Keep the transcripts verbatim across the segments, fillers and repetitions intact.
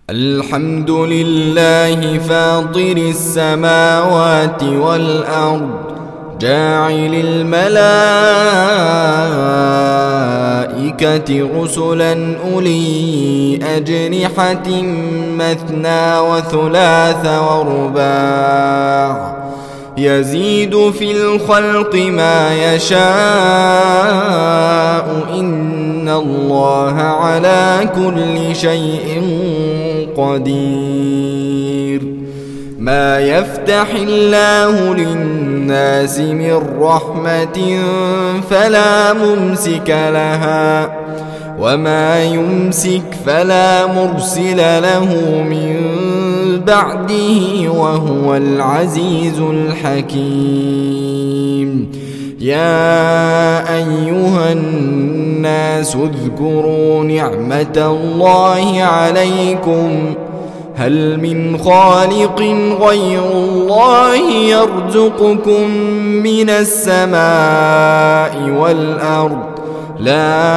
الحمد لله فاطر السماوات والأرض جاعل الملائكة رسلا أولي أجنحة مثنى وثلاث ورباع يزيد في الخلق ما يشاء إن الله على كل شيء قدير. ما يفتح الله للناس من رحمة فلا ممسك لها وما يمسك فلا مرسل له من بعده وهو العزيز الحكيم. يا أيها الناس اذكروا نعمة الله عليكم هل من خالق غير الله يرزقكم من السماء والأرض لا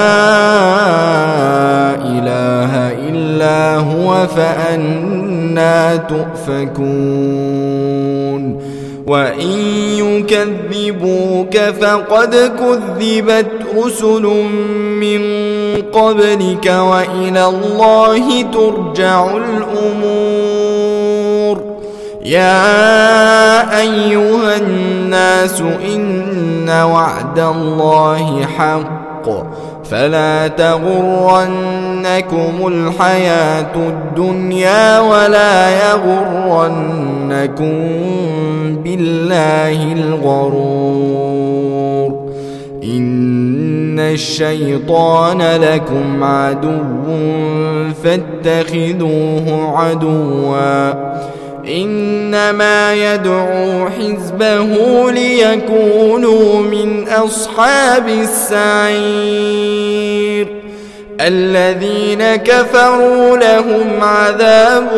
إله إلا هو فأنى تؤفكون. وإن يكذبوك فقد كذبت رسل من قبلك وإلى الله ترجع الأمور. يا أيها الناس إن وعد الله حق فلا تغرنكم الحياة الدنيا ولا يغرنكم بالله الغرور. إن الشيطان لكم عدو فاتخذوه عدوا إنما يدعو حزبه ليكونوا من أصحاب السعير. الذين كفروا لهم عذاب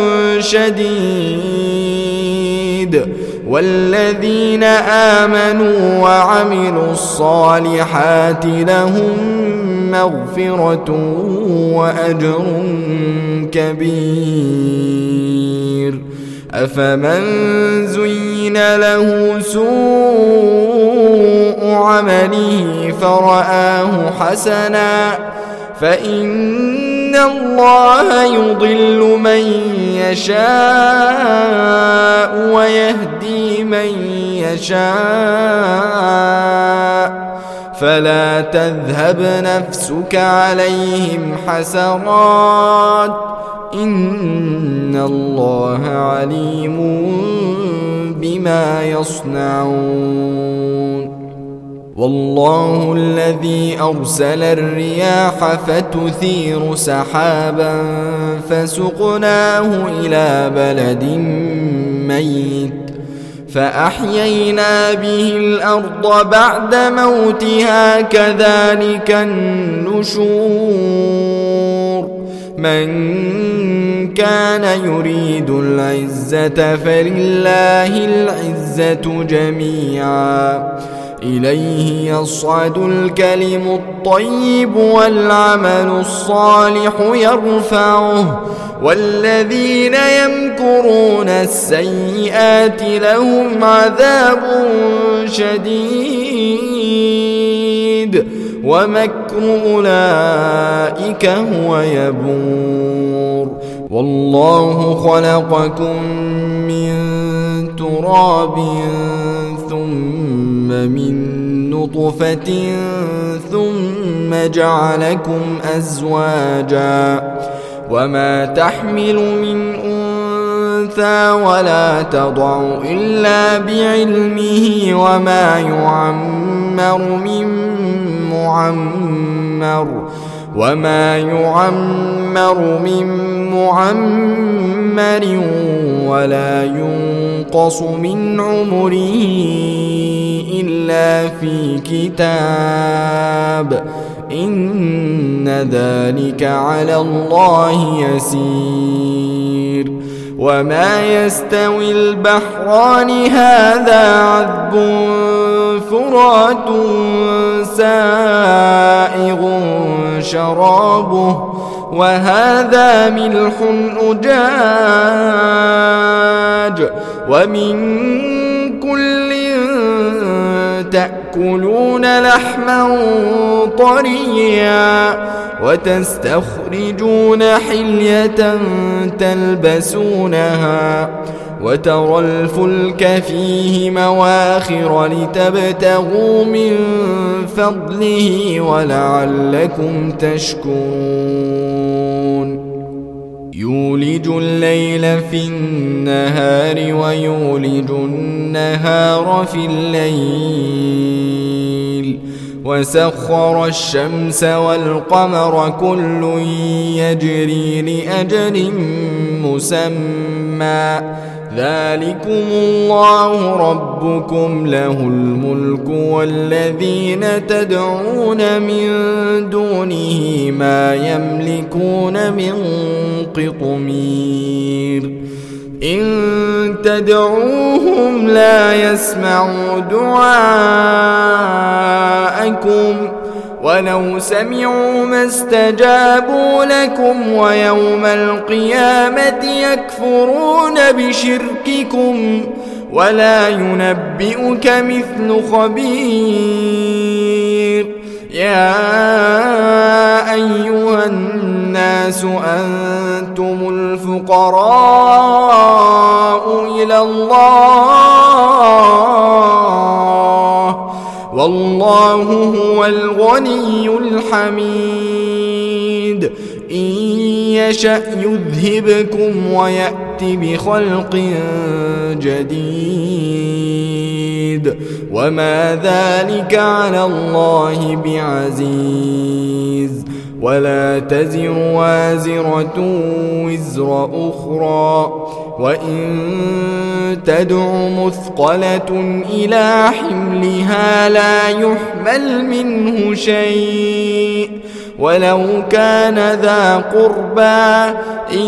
شديد والذين آمنوا وعملوا الصالحات لهم مغفرة وأجر كبير. أفمن زين له سوء عمله فرآه حسنا فإن الله يضل من يشاء ويهدي من يشاء فلا تذهب نفسك عليهم حسرات إن الله عليم بما يصنعون. والله الذي أرسل الرياح فتثير سحابا فسقناه إلى بلد ميت فأحيينا به الأرض بعد موتها كذلك النشور. من كان يريد العزة فلله العزة جميعا إليه يصعد الكلم الطيب والعمل الصالح يرفعه والذين يمكرون السيئات لهم عذاب شديد ومكر أولئك هو يبور. والله خلقكم من تراب ثم من نطفة ثم جعلكم أزواجا وما تحمل من أنثى ولا تضع إلا بعلمه وما يعمر من معمر وما يعمر من معمر ولا ينقص من عمره إلا في كتاب إن ذلك على الله يسير. وما يستوي البحران هذا عذب فرات سائغ شرابه وهذا ملح أجاج ومن كل تأكلون لحما طريا وتستخرجون حلية تلبسونها وترى الفلك فيه مواخر لتبتغوا من فضله ولعلكم تشكرون يولج الليل في النهار ويولج النهار في الليل وسخر الشمس والقمر كل يجري لأجل مسمى ذلكم الله ربكم له الملك والذين تدعون من دونه ما يملكون من قطمير إن تدعوهم لا يسمعوا دعاءكم ولو سمعوا ما استجابوا لكم ويوم القيامة يكفرون بشرككم ولا ينبئك مثل خبير يا أيها الناس أنتم الفقراء إلى الله والله هو الغني الحميد إن يشأ يذهبكم ويأت بخلق جديد وما ذلك على الله بعزيز ولا تزر وازرة وزر أخرى وإن تدع مثقلة إلى حملها لا يحمل منه شيء ولو كان ذا قربى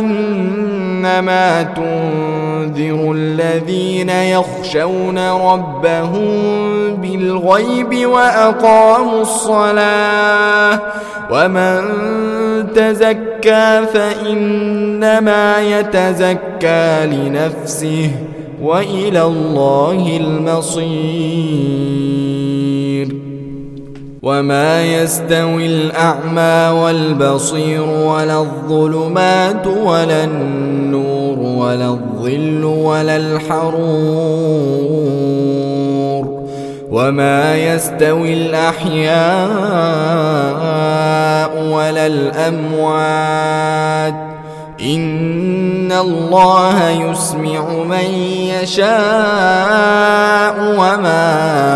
إنما تنذر الذين يخشون ربهم بالغيب وأقاموا الصلاة ومن تزكى فإنما يتزكى لنفسه وإلى الله المصير وما يستوي الأعمى والبصير ولا الظلمات ولا النور ولا الظل ولا الحرور وما يستوي الأحياء ولا الأموات إن الله يسمع من يشاء وما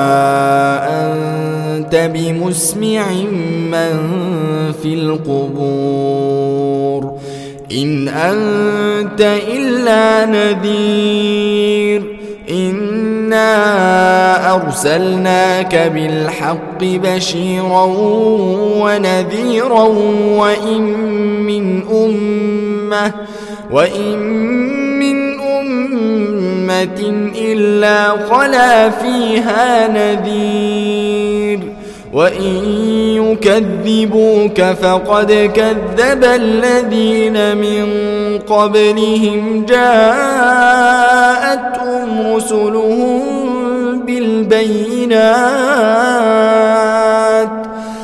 أنت بمسمع من في القبور إن أنت إلا نذير إنا أرسلناك بالحق بشيرا ونذيرا وإن من أمة وإن من أمة إلا خلا فيها نذير وإن يكذبوك فقد كذب الذين من قبلهم جاءتهم رسلهم بالبينات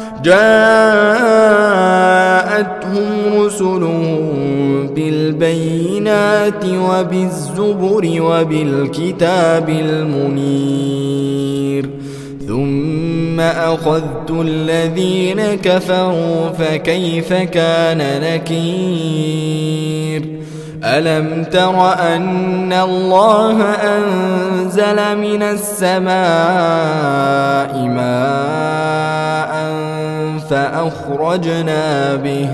جاءتهم رسلهم بالبينات وبالزبر وبالكتاب المنير ثم أخذت الذين كفروا فكيف كان نكير ألم تر أن الله أنزل من السماء ماء فأخرجنا به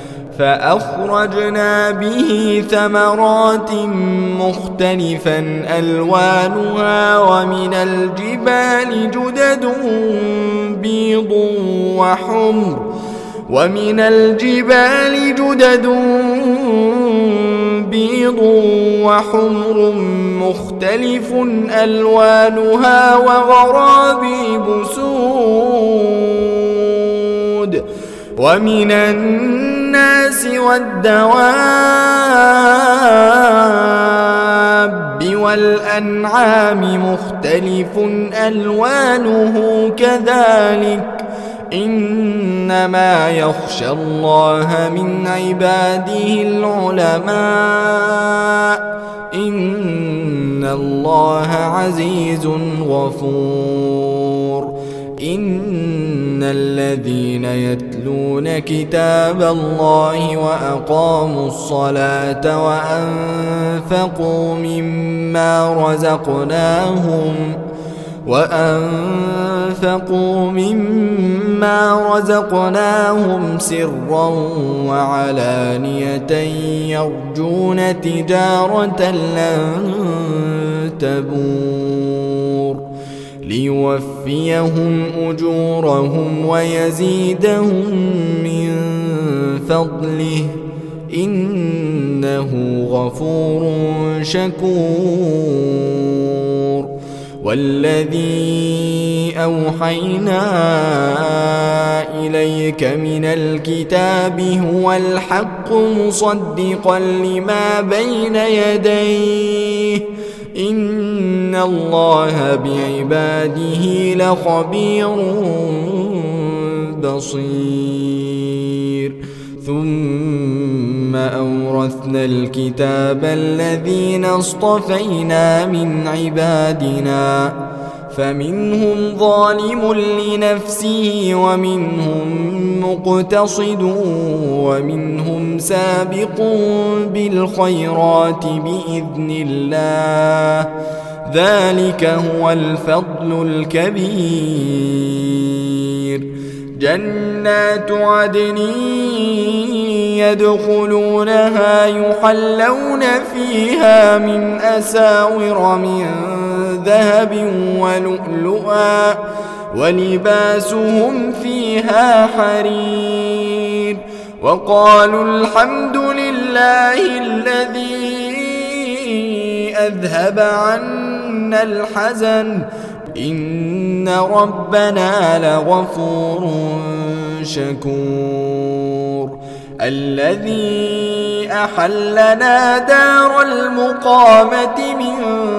فأخرجنا به ثمرات مختلفا ألوانها ومن الجبال جدد بيض وحمر ومن الجبال جدد بيض وحمر مختلف ألوانها وغرابيب سود ومن الناس الناس والدواب والأنعام مختلف ألوانه كذلك إنما يخشى الله من عباده العلماء إن الله عزيز غفور إن الذين يتلون كتاب الله وأقاموا الصلاة وأنفقوا مما رزقناهم وأنفقوا مما رزقناهم سرا وعلانية يرجون تجارة لن تبور ليوفيهم أجورهم ويزيدهم من فضله إنه غفور شكور والذي أوحينا إليك من الكتاب هو الحق مصدقا لما بين يديه إن الله بعباده لخبير بصير ثم أورثنا الكتاب الذين اصطفينا من عبادنا فمنهم ظالم لنفسه ومنهم مقتصد ومنهم سابق بالخيرات بإذن الله ذلك هو الفضل الكبير جنات عدن يدخلونها يحلون فيها من أساور من ذهب ولؤلؤا ولباسهم فيها حرير وقالوا الحمد لله الذي أذهب عنا الحزن إن ربنا لغفور شكور الذي أحلنا دار المقامة من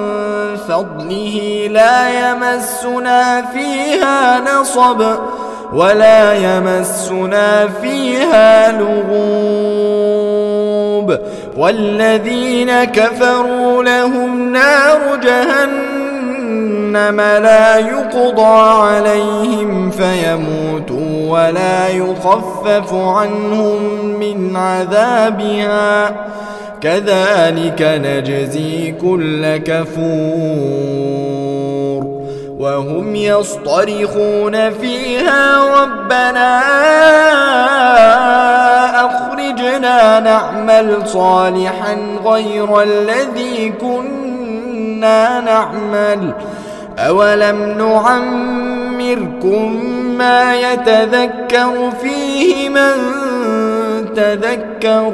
فضله لا يمسنا فيها نصب ولا يمسنا فيها لغوب والذين كفروا لهم نار جهنم لا يقضى عليهم فيموتوا ولا يخفف عنهم من عذابها كذلك نجزي كل كفور وهم يصطرخون فيها ربنا أخرجنا نعمل صالحا غير الذي كنا نعمل أولم نعمركم ما يتذكر فيه من تذكر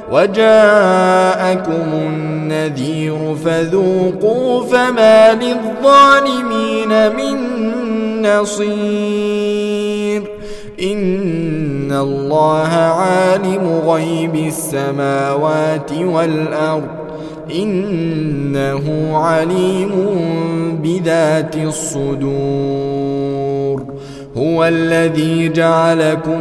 وجاءكم النذير فذوقوا فما للظالمين من نصير إن الله عالم غيب السماوات والأرض إنه عليم بذات الصدور هو الذي جعلكم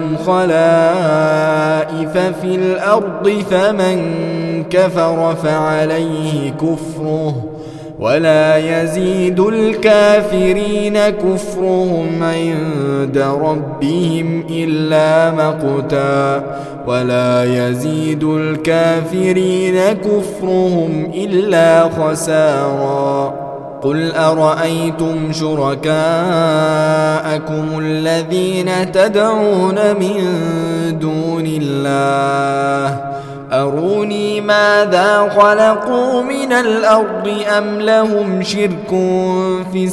خلائف في الأرض فمن كفر فعليه كفره ولا يزيد الكافرين كفرهم عند ربهم إلا مقتا ولا يزيد الكافرين كفرهم إلا خسارا قل أرأيتم شركاءكم الذين تدعون من دون الله أروني ماذا خلقوا من الأرض أم لهم شرك في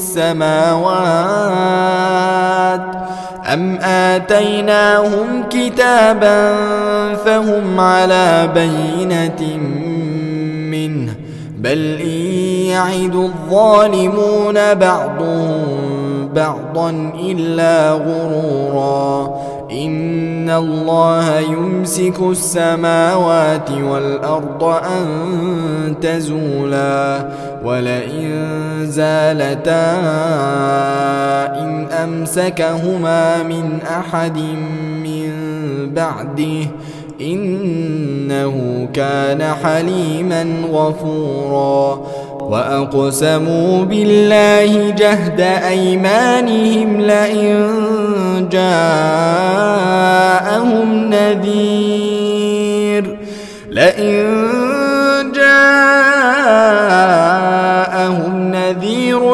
السماوات أم آتيناهم كتابا فهم على بينة منه بل إن يعد الظالمون بعضهم بعضا إلا غرورا إن إن الله يمسك السماوات والأرض أن تزولا ولئن زالتا إن أمسكهما من أحد من بعده إنه كان حليما غفورا وأقسموا بالله جهد أيمانهم لئن جاءهم نذير لئن جاءهم نذير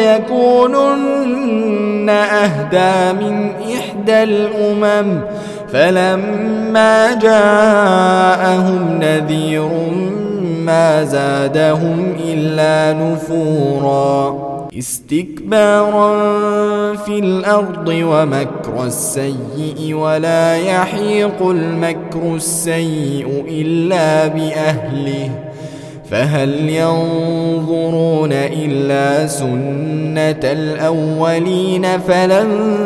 ليكونن أهدى من إحدى الأمم فلما جاءهم نذير ما زادهم إلا نفورا استكبارا في الأرض ومكر السيء ولا يحيق المكر السيء إلا بأهله فهل ينظرون إلا سنة الأولين فلن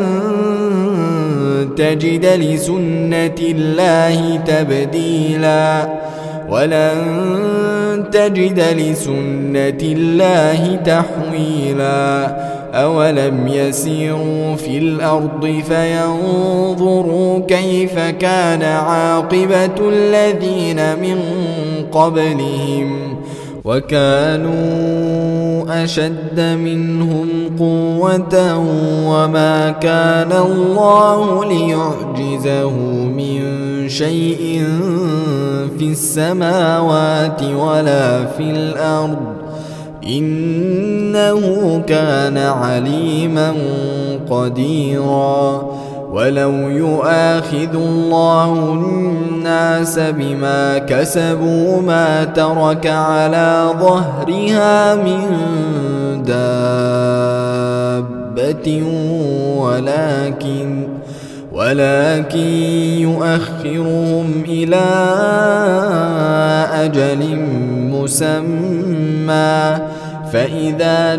تجد لسنة الله تبديلا ولن تجد لسنة الله تحويلا أولم يسيروا في الأرض فينظروا كيف كان عاقبة الذين من قبلهم وكانوا أشد منهم قوة وما كان الله ليعجزه من شيء في السماوات ولا في الأرض إنه كان عليما قديرا ولو يؤاخذ الله الناس بما كسبوا ما ترك على ظهرها من دابة ولكن ولكن يؤخرهم إلى أجل مسمى فإذا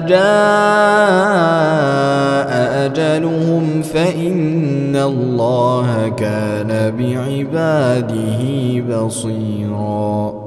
جاء أجلهم فإن الله كان بعباده بصيراً.